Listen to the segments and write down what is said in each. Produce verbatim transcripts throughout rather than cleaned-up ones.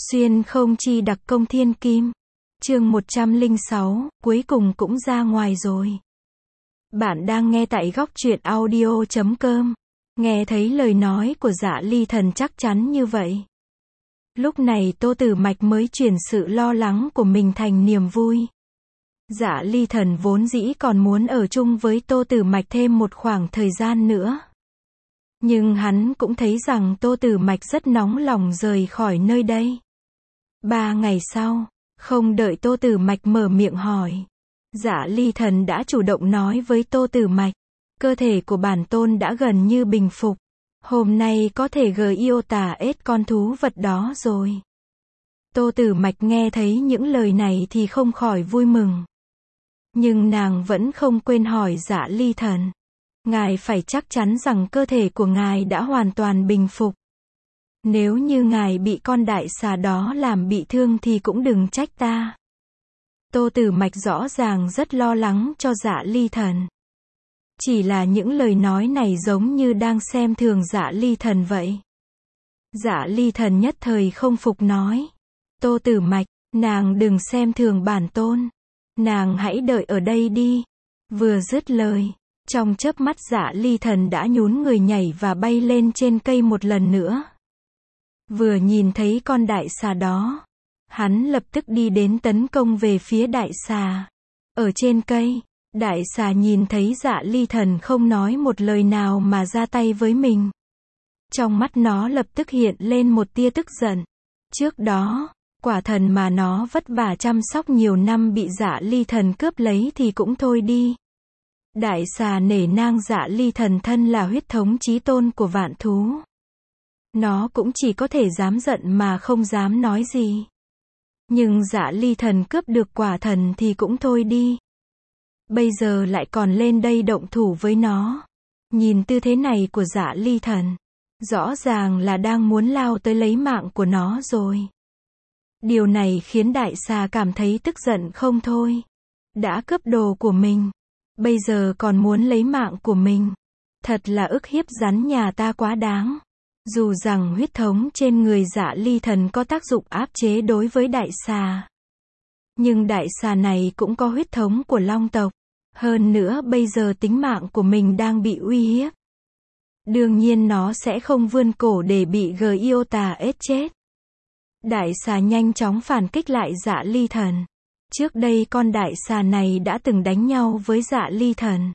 Xuyên không chi đặc công thiên kim. Chương một trăm lẻ sáu, cuối cùng cũng ra ngoài rồi. Bạn đang nghe tại góc truyện audio chấm com. Nghe thấy lời nói của Dạ Ly Thần chắc chắn như vậy. Lúc này Tô Tử Mạch mới chuyển sự lo lắng của mình thành niềm vui. Dạ Ly Thần vốn dĩ còn muốn ở chung với Tô Tử Mạch thêm một khoảng thời gian nữa. Nhưng hắn cũng thấy rằng Tô Tử Mạch rất nóng lòng rời khỏi nơi đây. Ba ngày sau, không đợi Tô Tử Mạch mở miệng hỏi, Dạ Ly Thần đã chủ động nói với Tô Tử Mạch, cơ thể của bản tôn đã gần như bình phục. Hôm nay có thể gờ yêu tà ết con thú vật đó rồi. Tô Tử Mạch nghe thấy những lời này thì không khỏi vui mừng. Nhưng nàng vẫn không quên hỏi Dạ Ly Thần, ngài phải chắc chắn rằng cơ thể của ngài đã hoàn toàn bình phục. Nếu như ngài bị con đại xà đó làm bị thương thì cũng đừng trách ta. Tô Tử Mạch rõ ràng rất lo lắng cho Dạ Ly Thần. Chỉ là những lời nói này giống như đang xem thường Dạ Ly Thần vậy. Dạ Ly Thần nhất thời không phục nói, Tô Tử Mạch, nàng đừng xem thường bản tôn. Nàng hãy đợi ở đây đi. Vừa dứt lời, trong chớp mắt Dạ Ly Thần đã nhún người nhảy và bay lên trên cây một lần nữa. Vừa nhìn thấy con đại xà đó, hắn lập tức đi đến tấn công về phía đại xà. Ở trên cây, đại xà nhìn thấy Dạ Ly Thần không nói một lời nào mà ra tay với mình. Trong mắt nó lập tức hiện lên một tia tức giận. Trước đó, quả thần mà nó vất vả chăm sóc nhiều năm bị Dạ Ly Thần cướp lấy thì cũng thôi đi. Đại xà nể nang Dạ Ly Thần thân là huyết thống chí tôn của vạn thú. Nó cũng chỉ có thể dám giận mà không dám nói gì. Nhưng Dạ Ly Thần cướp được quả thần thì cũng thôi đi. Bây giờ lại còn lên đây động thủ với nó. Nhìn tư thế này của Dạ Ly Thần, rõ ràng là đang muốn lao tới lấy mạng của nó rồi. Điều này khiến đại xà cảm thấy tức giận không thôi. Đã cướp đồ của mình, bây giờ còn muốn lấy mạng của mình. Thật là ức hiếp rắn nhà ta quá đáng. Dù rằng huyết thống trên người Dạ Ly Thần có tác dụng áp chế đối với đại xà, nhưng đại xà này cũng có huyết thống của long tộc. Hơn nữa bây giờ tính mạng của mình đang bị uy hiếp. Đương nhiên nó sẽ không vươn cổ để bị gờ yêu tà ết chết. Đại xà nhanh chóng phản kích lại Dạ Ly Thần. Trước đây con đại xà này đã từng đánh nhau với Dạ Ly Thần.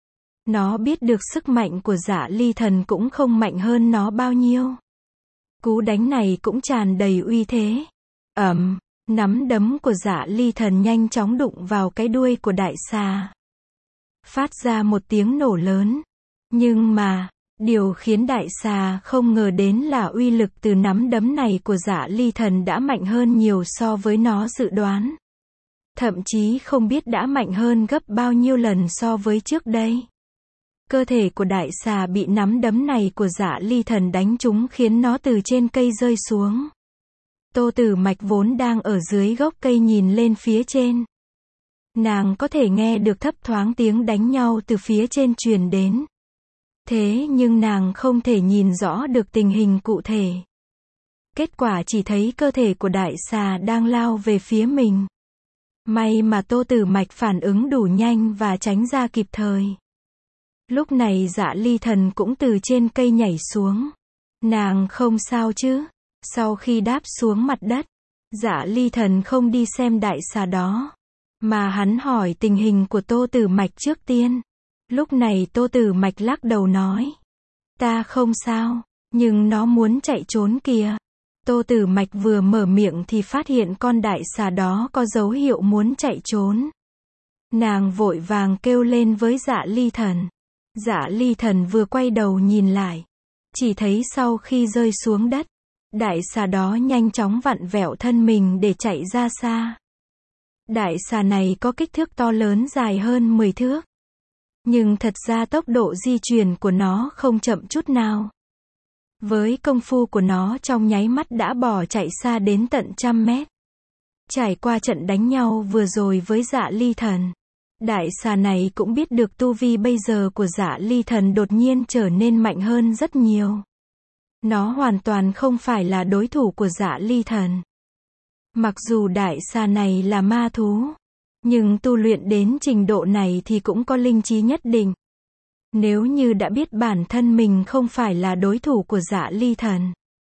Nó biết được sức mạnh của Dạ Ly Thần cũng không mạnh hơn nó bao nhiêu. Cú đánh này cũng tràn đầy uy thế. Ầm, nắm đấm của Dạ Ly Thần nhanh chóng đụng vào cái đuôi của đại xà. Phát ra một tiếng nổ lớn. Nhưng mà, điều khiến đại xà không ngờ đến là uy lực từ nắm đấm này của Dạ Ly Thần đã mạnh hơn nhiều so với nó dự đoán. Thậm chí không biết đã mạnh hơn gấp bao nhiêu lần so với trước đây. Cơ thể của đại xà bị nắm đấm này của Dạ Ly Thần đánh trúng khiến nó từ trên cây rơi xuống. Tô Tử Mạch vốn đang ở dưới gốc cây nhìn lên phía trên. Nàng có thể nghe được thấp thoáng tiếng đánh nhau từ phía trên truyền đến. Thế nhưng nàng không thể nhìn rõ được tình hình cụ thể. Kết quả chỉ thấy cơ thể của đại xà đang lao về phía mình. May mà Tô Tử Mạch phản ứng đủ nhanh và tránh ra kịp thời. Lúc này Dạ Ly Thần cũng từ trên cây nhảy xuống. Nàng không sao chứ? Sau khi đáp xuống mặt đất, Dạ Ly Thần không đi xem đại xà đó, mà hắn hỏi tình hình của Tô Tử Mạch trước tiên. Lúc này Tô Tử Mạch lắc đầu nói, ta không sao, nhưng nó muốn chạy trốn kìa. Tô Tử Mạch vừa mở miệng thì phát hiện con đại xà đó có dấu hiệu muốn chạy trốn. Nàng vội vàng kêu lên với Dạ Ly Thần. Dạ Ly Thần vừa quay đầu nhìn lại, chỉ thấy sau khi rơi xuống đất, đại xà đó nhanh chóng vặn vẹo thân mình để chạy ra xa. Đại xà này có kích thước to lớn dài hơn mười thước. Nhưng thật ra tốc độ di chuyển của nó không chậm chút nào. Với công phu của nó trong nháy mắt đã bỏ chạy xa đến tận trăm mét. Trải qua trận đánh nhau vừa rồi với Dạ Ly Thần, đại xà này cũng biết được tu vi bây giờ của Dạ Ly Thần đột nhiên trở nên mạnh hơn rất nhiều. Nó hoàn toàn không phải là đối thủ của Dạ Ly Thần. Mặc dù đại xà này là ma thú, nhưng tu luyện đến trình độ này thì cũng có linh trí nhất định. Nếu như đã biết bản thân mình không phải là đối thủ của Dạ Ly Thần,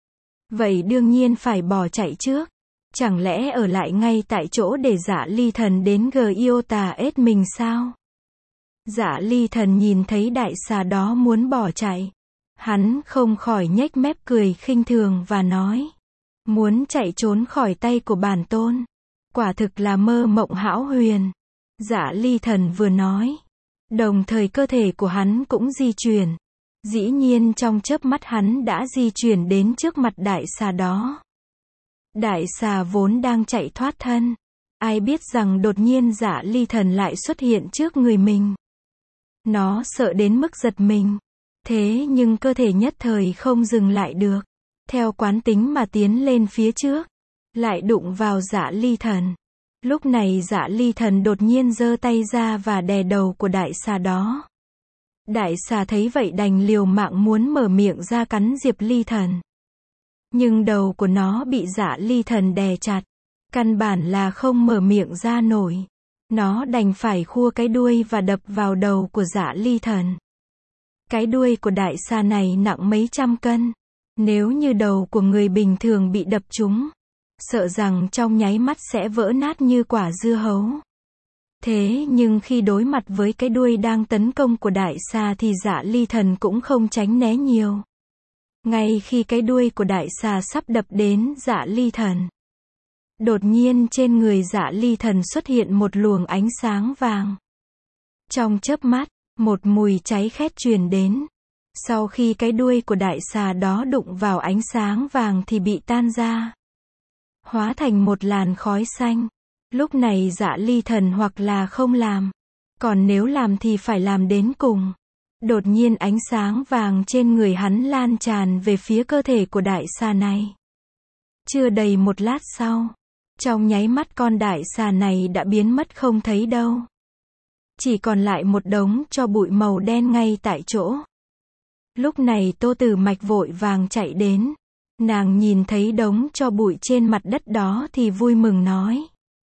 vậy đương nhiên phải bỏ chạy trước. Chẳng lẽ ở lại ngay tại chỗ để Dạ Ly Thần đến Giotades mình sao? Dạ Ly Thần nhìn thấy đại xà đó muốn bỏ chạy, hắn không khỏi nhếch mép cười khinh thường và nói: muốn chạy trốn khỏi tay của bản tôn, quả thực là mơ mộng hão huyền. Dạ Ly Thần vừa nói, đồng thời cơ thể của hắn cũng di chuyển. Dĩ nhiên trong chớp mắt hắn đã di chuyển đến trước mặt đại xà đó. Đại xà vốn đang chạy thoát thân, ai biết rằng đột nhiên Dạ Ly Thần lại xuất hiện trước người mình. Nó sợ đến mức giật mình, thế nhưng cơ thể nhất thời không dừng lại được, theo quán tính mà tiến lên phía trước, lại đụng vào Dạ Ly Thần. Lúc này Dạ Ly Thần đột nhiên giơ tay ra và đè đầu của đại xà đó. Đại xà thấy vậy đành liều mạng muốn mở miệng ra cắn Diệp Ly Thần. Nhưng đầu của nó bị Dạ Ly Thần đè chặt, căn bản là không mở miệng ra nổi. Nó đành phải khua cái đuôi và đập vào đầu của Dạ Ly Thần. Cái đuôi của đại xà này nặng mấy trăm cân. Nếu như đầu của người bình thường bị đập trúng, sợ rằng trong nháy mắt sẽ vỡ nát như quả dưa hấu. Thế nhưng khi đối mặt với cái đuôi đang tấn công của đại xà thì Dạ Ly Thần cũng không tránh né nhiều. Ngay khi cái đuôi của đại xà sắp đập đến Dạ Ly Thần, đột nhiên trên người Dạ Ly Thần xuất hiện một luồng ánh sáng vàng. Trong chớp mắt, một mùi cháy khét truyền đến. Sau khi cái đuôi của đại xà đó đụng vào ánh sáng vàng thì bị tan ra, hóa thành một làn khói xanh. Lúc này Dạ Ly Thần hoặc là không làm, còn nếu làm thì phải làm đến cùng. Đột nhiên ánh sáng vàng trên người hắn lan tràn về phía cơ thể của đại xà này. Chưa đầy một lát sau, trong nháy mắt con đại xà này đã biến mất không thấy đâu. Chỉ còn lại một đống tro bụi màu đen ngay tại chỗ. Lúc này Tô Tử Mạch vội vàng chạy đến. Nàng nhìn thấy đống tro bụi trên mặt đất đó thì vui mừng nói: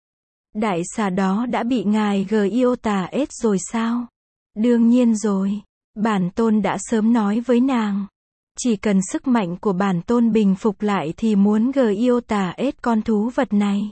đại xà đó đã bị ngài Giotades rồi sao? Đương nhiên rồi. Bản tôn đã sớm nói với nàng. Chỉ cần sức mạnh của bản tôn bình phục lại thì muốn Giotades con thú vật này,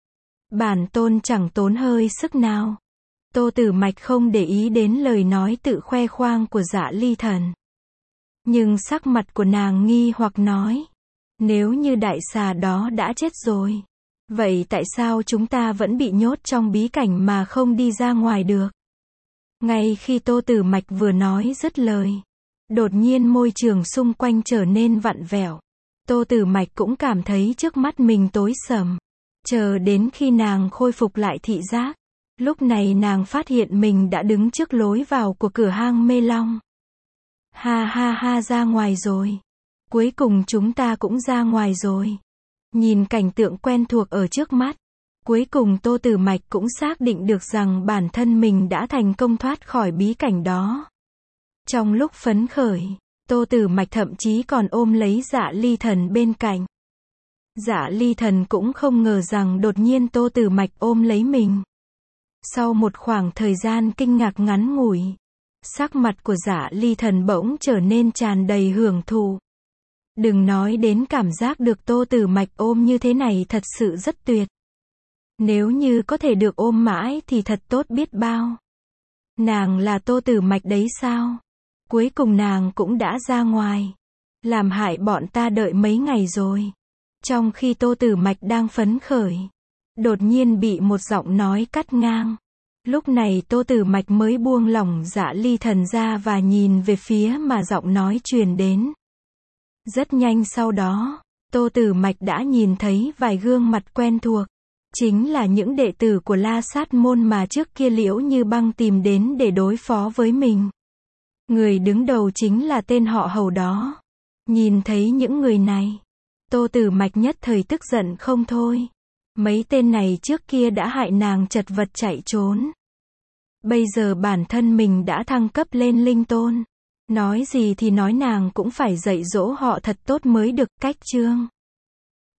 bản tôn chẳng tốn hơi sức nào. Tô Tử Mạch không để ý đến lời nói tự khoe khoang của Dạ Ly Thần. Nhưng sắc mặt của nàng nghi hoặc nói: nếu như đại xà đó đã chết rồi, vậy tại sao chúng ta vẫn bị nhốt trong bí cảnh mà không đi ra ngoài được? Ngay khi Tô Tử Mạch vừa nói dứt lời, đột nhiên môi trường xung quanh trở nên vặn vẹo. Tô Tử Mạch cũng cảm thấy trước mắt mình tối sầm. Chờ đến khi nàng khôi phục lại thị giác, lúc này nàng phát hiện mình đã đứng trước lối vào của cửa hang Mê Long. Ha ha ha, ra ngoài rồi. Cuối cùng chúng ta cũng ra ngoài rồi. Nhìn cảnh tượng quen thuộc ở trước mắt, cuối cùng Tô Tử Mạch cũng xác định được rằng bản thân mình đã thành công thoát khỏi bí cảnh đó. Trong lúc phấn khởi, Tô Tử Mạch thậm chí còn ôm lấy Dạ Ly Thần bên cạnh. Dạ Ly Thần cũng không ngờ rằng đột nhiên Tô Tử Mạch ôm lấy mình. Sau một khoảng thời gian kinh ngạc ngắn ngủi, sắc mặt của Dạ Ly Thần bỗng trở nên tràn đầy hưởng thụ. Đừng nói đến cảm giác được Tô Tử Mạch ôm như thế này thật sự rất tuyệt. Nếu như có thể được ôm mãi thì thật tốt biết bao. Nàng là Tô Tử Mạch đấy sao? Cuối cùng nàng cũng đã ra ngoài. Làm hại bọn ta đợi mấy ngày rồi. Trong khi Tô Tử Mạch đang phấn khởi, đột nhiên bị một giọng nói cắt ngang. Lúc này Tô Tử Mạch mới buông lỏng Dạ Ly Thần ra và nhìn về phía mà giọng nói truyền đến. Rất nhanh sau đó, Tô Tử Mạch đã nhìn thấy vài gương mặt quen thuộc. Chính là những đệ tử của La Sát Môn mà trước kia Liễu Như Băng tìm đến để đối phó với mình. Người đứng đầu chính là tên họ Hầu đó. Nhìn thấy những người này, Tô Tử Mạch nhất thời tức giận không thôi. Mấy tên này trước kia đã hại nàng chật vật chạy trốn. Bây giờ bản thân mình đã thăng cấp lên linh tôn. Nói gì thì nói nàng cũng phải dạy dỗ họ thật tốt mới được. Cách chương